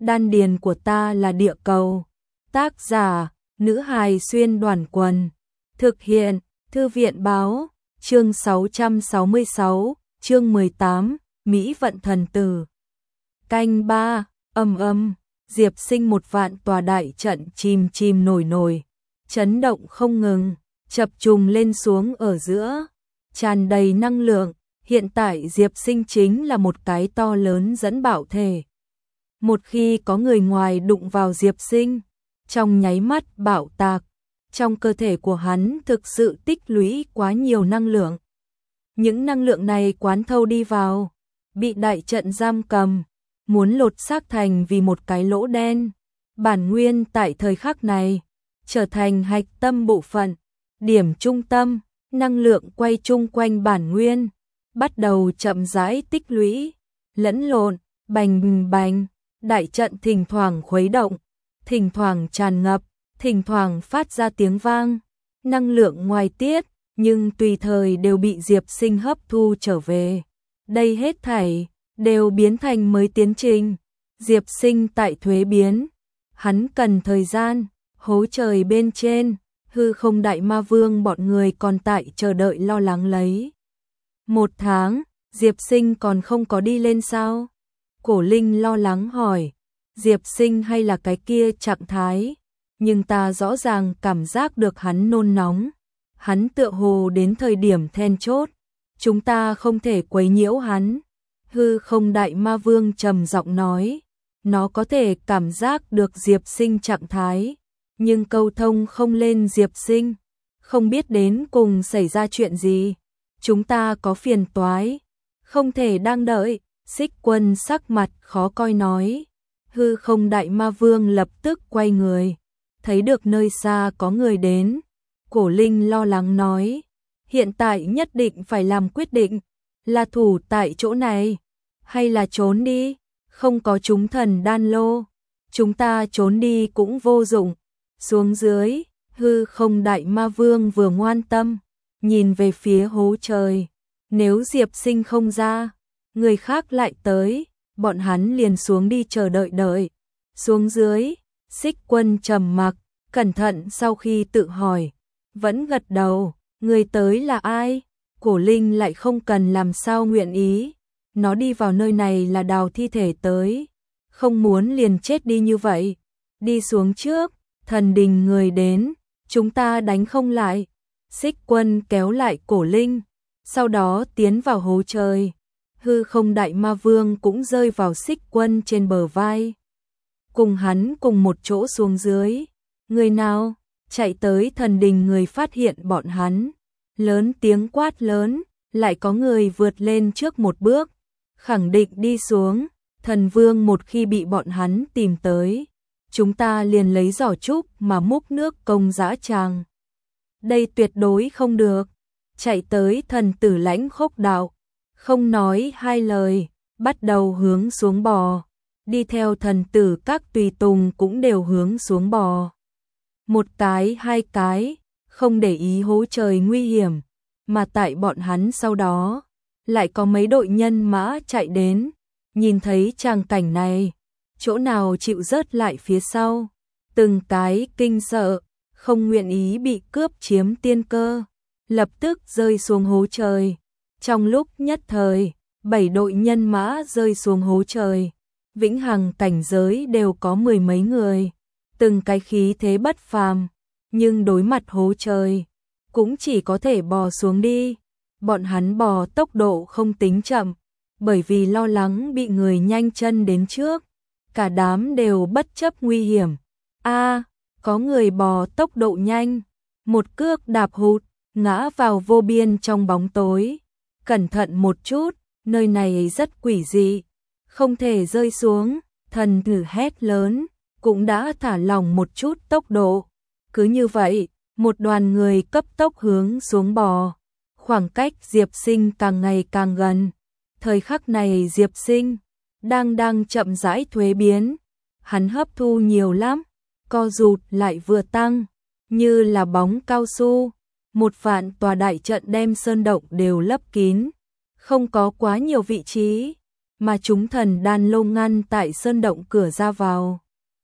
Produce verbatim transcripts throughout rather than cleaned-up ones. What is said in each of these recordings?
đan điền của ta là địa cầu. Tác giả, nữ hài xuyên đoàn quần. Thực hiện, thư viện báo, chương sáu trăm sáu mươi sáu, chương mười tám, Mỹ vận thần tử. Canh ba, âm âm, Diệp Sinh một vạn tòa đại trận chìm chìm nổi nổi, chấn động không ngừng, chập trùng lên xuống ở giữa, tràn đầy năng lượng. Hiện tại Diệp Sinh chính là một cái to lớn dẫn bạo thể. Một khi có người ngoài đụng vào Diệp Sinh, trong nháy mắt bạo tạc, trong cơ thể của hắn thực sự tích lũy quá nhiều năng lượng. Những năng lượng này quán thâu đi vào, bị đại trận giam cầm, muốn lột xác thành vì một cái lỗ đen. Bản nguyên tại thời khắc này, trở thành hạch tâm bộ phận, điểm trung tâm, năng lượng quay chung quanh bản nguyên, bắt đầu chậm rãi tích lũy, lẫn lộn, bành bành, đại trận thỉnh thoảng khuấy động, thỉnh thoảng tràn ngập, thỉnh thoảng phát ra tiếng vang, năng lượng ngoài tiết, nhưng tùy thời đều bị Diệp Sinh hấp thu trở về. Đây hết thảy đều biến thành mới tiến trình. Diệp Sinh tại thuế biến, hắn cần thời gian. Hố trời bên trên, hư không đại ma vương bọn người còn tại chờ đợi lo lắng lấy. Một tháng, Diệp Sinh còn không có đi lên sao? Cổ Linh lo lắng hỏi. Diệp Sinh hay là cái kia trạng thái, nhưng ta rõ ràng cảm giác được hắn nôn nóng. Hắn tựa hồ đến thời điểm then chốt, chúng ta không thể quấy nhiễu hắn. Hư không đại ma vương trầm giọng nói, nó có thể cảm giác được Diệp Sinh trạng thái, nhưng câu thông không lên Diệp Sinh, không biết đến cùng xảy ra chuyện gì. Chúng ta có phiền toái, không thể đang đợi. Xích Quân sắc mặt khó coi nói. Hư không đại ma vương lập tức quay người, thấy được nơi xa có người đến. Cổ Linh lo lắng nói, hiện tại nhất định phải làm quyết định, là thủ tại chỗ này, hay là trốn đi. Không có chúng thần đan lô, chúng ta trốn đi cũng vô dụng. Xuống dưới, hư không đại ma vương vừa ngoan tâm, nhìn về phía hố trời. Nếu Diệp Sinh không ra, người khác lại tới, bọn hắn liền xuống đi chờ đợi đợi. Xuống dưới, Xích Quân trầm mặc, cẩn thận sau khi tự hỏi, vẫn gật đầu. Người tới là ai? Cổ Linh lại không cần làm sao nguyện ý. Nó đi vào nơi này là đào thi thể tới, không muốn liền chết đi như vậy. Đi xuống trước, thần đình người đến, chúng ta đánh không lại. Xích Quân kéo lại Cổ Linh, sau đó tiến vào hố trời. Hư không đại ma vương cũng rơi vào Xích Quân trên bờ vai, cùng hắn cùng một chỗ xuống dưới. Người nào? Chạy tới thần đình người phát hiện bọn hắn, lớn tiếng quát lớn. Lại có người vượt lên trước một bước, khẳng định đi xuống. Thần vương một khi bị bọn hắn tìm tới, chúng ta liền lấy giỏ trúc mà múc nước công dã tràng. Đây tuyệt đối không được. Chạy tới thần tử lãnh khốc đạo, không nói hai lời, bắt đầu hướng xuống bò. Đi theo thần tử các tùy tùng cũng đều hướng xuống bò. Một cái hai cái, không để ý hố trời nguy hiểm, mà tại bọn hắn sau đó, lại có mấy đội nhân mã chạy đến. Nhìn thấy tràng cảnh này, chỗ nào chịu rớt lại phía sau, từng cái kinh sợ, không nguyện ý bị cướp chiếm tiên cơ, lập tức rơi xuống hố trời. Trong lúc nhất thời, bảy đội nhân mã rơi xuống hố trời, vĩnh hằng cảnh giới đều có mười mấy người, từng cái khí thế bất phàm, nhưng đối mặt hố trời, cũng chỉ có thể bò xuống đi. Bọn hắn bò tốc độ không tính chậm, bởi vì lo lắng bị người nhanh chân đến trước, cả đám đều bất chấp nguy hiểm. A, có người bò tốc độ nhanh, một cước đạp hụt, ngã vào vô biên trong bóng tối. Cẩn thận một chút, nơi này rất quỷ dị, không thể rơi xuống. Thần tử hét lớn, cũng đã thả lỏng một chút tốc độ. Cứ như vậy, một đoàn người cấp tốc hướng xuống bò. Khoảng cách Diệp Sinh càng ngày càng gần. Thời khắc này Diệp Sinh đang đang chậm rãi thuế biến, hắn hấp thu nhiều lắm, co rụt lại vừa tăng, như là bóng cao su. Một vạn tòa đại trận đem sơn động đều lấp kín, không có quá nhiều vị trí, mà chúng thần đan lô ngăn tại sơn động cửa ra vào.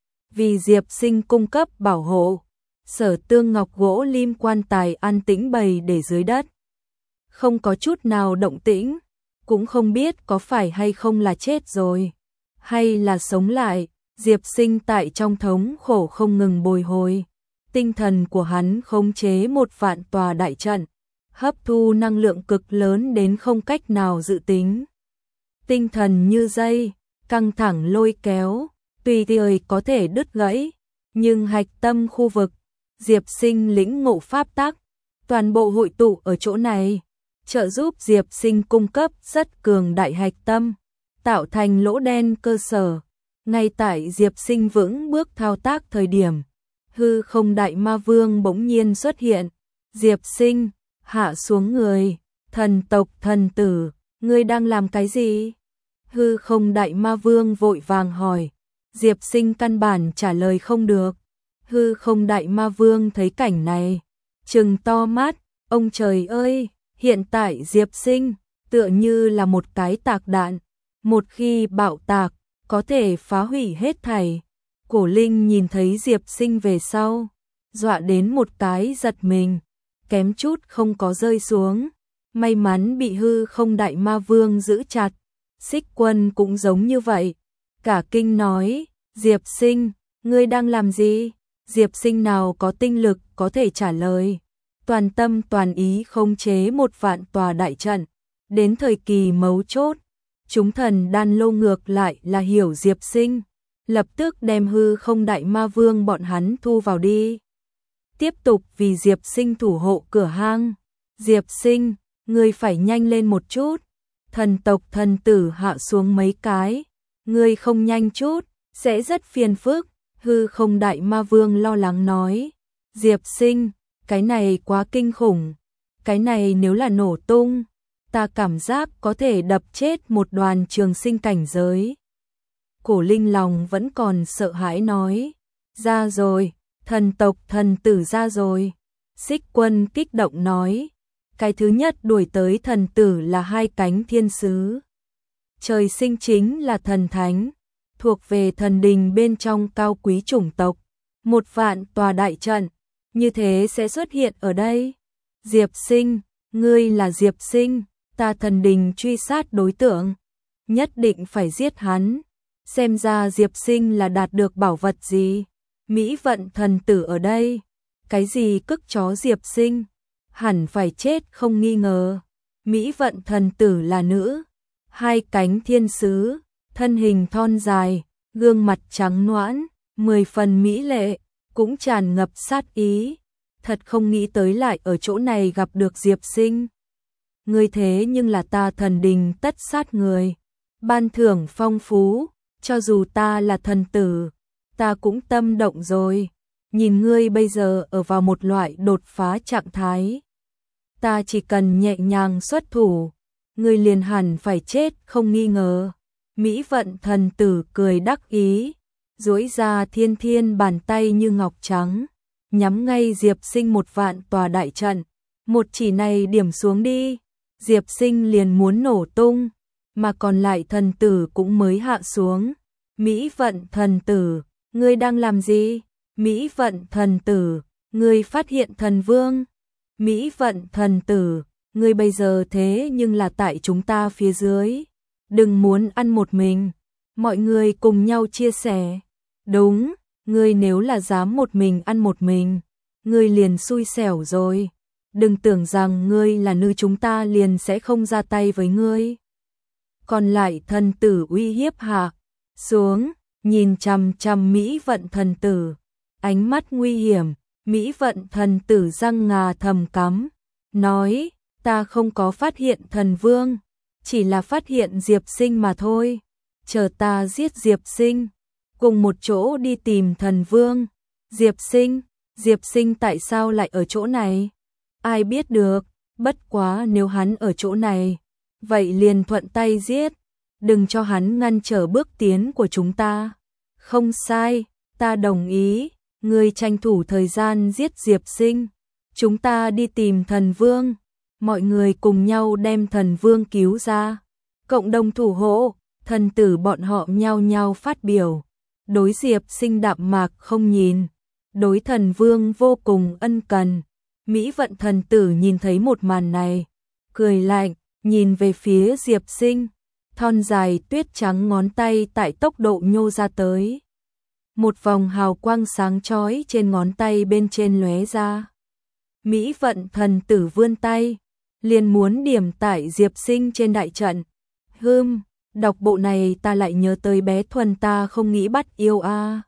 Vì Diệp Sinh cung cấp bảo hộ, Sở Tương ngọc gỗ lim quan tài an tĩnh bày để dưới đất. Không có chút nào động tĩnh, cũng không biết có phải hay không là chết rồi, hay là sống lại. Diệp Sinh tại trong thống khổ không ngừng bồi hồi. Tinh thần của hắn khống chế một vạn tòa đại trận, hấp thu năng lượng cực lớn đến không cách nào dự tính. Tinh thần như dây, căng thẳng lôi kéo, tùy thời có thể đứt gãy, nhưng hạch tâm khu vực, Diệp Sinh lĩnh ngộ pháp tắc, toàn bộ hội tụ ở chỗ này, trợ giúp Diệp Sinh cung cấp rất cường đại hạch tâm, tạo thành lỗ đen cơ sở. Ngay tại Diệp Sinh vững bước thao tác thời điểm, hư không đại ma vương bỗng nhiên xuất hiện. Diệp Sinh, hạ xuống người, thần tộc thần tử, ngươi đang làm cái gì? Hư không đại ma vương vội vàng hỏi. Diệp Sinh căn bản trả lời không được. Hư không đại ma vương thấy cảnh này, trừng to mắt, ông trời ơi, hiện tại Diệp Sinh tựa như là một cái tạc đạn, một khi bạo tạc, có thể phá hủy hết thảy. Cổ Linh nhìn thấy Diệp Sinh về sau, dọa đến một cái giật mình, kém chút không có rơi xuống. May mắn bị hư không đại ma vương giữ chặt. Xích Quân cũng giống như vậy, cả kinh nói, Diệp Sinh, ngươi đang làm gì? Diệp Sinh nào có tinh lực có thể trả lời, toàn tâm toàn ý khống chế một vạn tòa đại trận. Đến thời kỳ mấu chốt, chúng thần đan lô ngược lại là hiểu Diệp Sinh, lập tức đem hư không đại ma vương bọn hắn thu vào đi. Tiếp tục vì Diệp Sinh thủ hộ cửa hang. Diệp Sinh, ngươi phải nhanh lên một chút. Thần tộc thần tử hạ xuống mấy cái, ngươi không nhanh chút, sẽ rất phiền phức. Hư không đại ma vương lo lắng nói. Diệp Sinh, cái này quá kinh khủng, cái này nếu là nổ tung, ta cảm giác có thể đập chết một đoàn trường sinh cảnh giới. Cổ Linh lòng vẫn còn sợ hãi nói, ra rồi, thần tộc thần tử ra rồi. Xích Quân kích động nói, cái thứ nhất đuổi tới thần tử là hai cánh thiên sứ. Trời sinh chính là thần thánh, thuộc về thần đình bên trong cao quý chủng tộc. Một vạn tòa đại trận, như thế sẽ xuất hiện ở đây. Diệp Sinh, ngươi là Diệp Sinh, ta thần đình truy sát đối tượng, nhất định phải giết hắn. Xem ra Diệp Sinh là đạt được bảo vật gì. Mỹ vận thần tử ở đây, cái gì cức chó Diệp Sinh, hẳn phải chết không nghi ngờ. Mỹ vận thần tử là nữ, hai cánh thiên sứ, thân hình thon dài, gương mặt trắng nõn, mười phần mỹ lệ, cũng tràn ngập sát ý. Thật không nghĩ tới lại ở chỗ này gặp được Diệp Sinh. Ngươi thế nhưng là ta thần đình tất sát người, ban thưởng phong phú, cho dù ta là thần tử, ta cũng tâm động rồi. Nhìn ngươi bây giờ ở vào một loại đột phá trạng thái, ta chỉ cần nhẹ nhàng xuất thủ, ngươi liền hẳn phải chết không nghi ngờ. Mỹ vận thần tử cười đắc ý, duỗi ra thiên thiên bàn tay như ngọc trắng, nhắm ngay Diệp Sinh một vạn tòa đại trận. Một chỉ này điểm xuống đi, Diệp Sinh liền muốn nổ tung, mà còn lại thần tử cũng mới hạ xuống. Mỹ vận thần tử, ngươi đang làm gì? Mỹ vận thần tử, ngươi phát hiện thần vương. Mỹ vận thần tử, ngươi bây giờ thế nhưng là tại chúng ta phía dưới, đừng muốn ăn một mình, mọi người cùng nhau chia sẻ. Đúng, ngươi nếu là dám một mình ăn một mình, ngươi liền xui xẻo rồi. Đừng tưởng rằng ngươi là nữ chúng ta liền sẽ không ra tay với ngươi. Còn lại thần tử uy hiếp hạ xuống, nhìn chằm chằm Mỹ vận thần tử, ánh mắt nguy hiểm. Mỹ vận thần tử răng ngà thầm cắm, nói, ta không có phát hiện thần vương, chỉ là phát hiện Diệp Sinh mà thôi. Chờ ta giết Diệp Sinh, cùng một chỗ đi tìm thần vương. Diệp Sinh, Diệp Sinh tại sao lại ở chỗ này? Ai biết được, bất quá nếu hắn ở chỗ này, vậy liền thuận tay giết, đừng cho hắn ngăn trở bước tiến của chúng ta. Không sai, ta đồng ý, ngươi tranh thủ thời gian giết Diệp Sinh, chúng ta đi tìm thần vương, mọi người cùng nhau đem thần vương cứu ra, cộng đồng thủ hộ, thần tử bọn họ nhao nhao phát biểu. Đối Diệp Sinh đạm mạc không nhìn, đối thần vương vô cùng ân cần. Mỹ vận thần tử nhìn thấy một màn này, cười lạnh, nhìn về phía Diệp Sinh, thon dài tuyết trắng ngón tay tại tốc độ nhô ra tới. Một vòng hào quang sáng chói trên ngón tay bên trên lóe ra. Mỹ vận thần tử vươn tay, liền muốn điểm tại Diệp Sinh trên đại trận. Hừm, đọc bộ này ta lại nhớ tới bé Thuần ta không nghĩ bắt yêu a.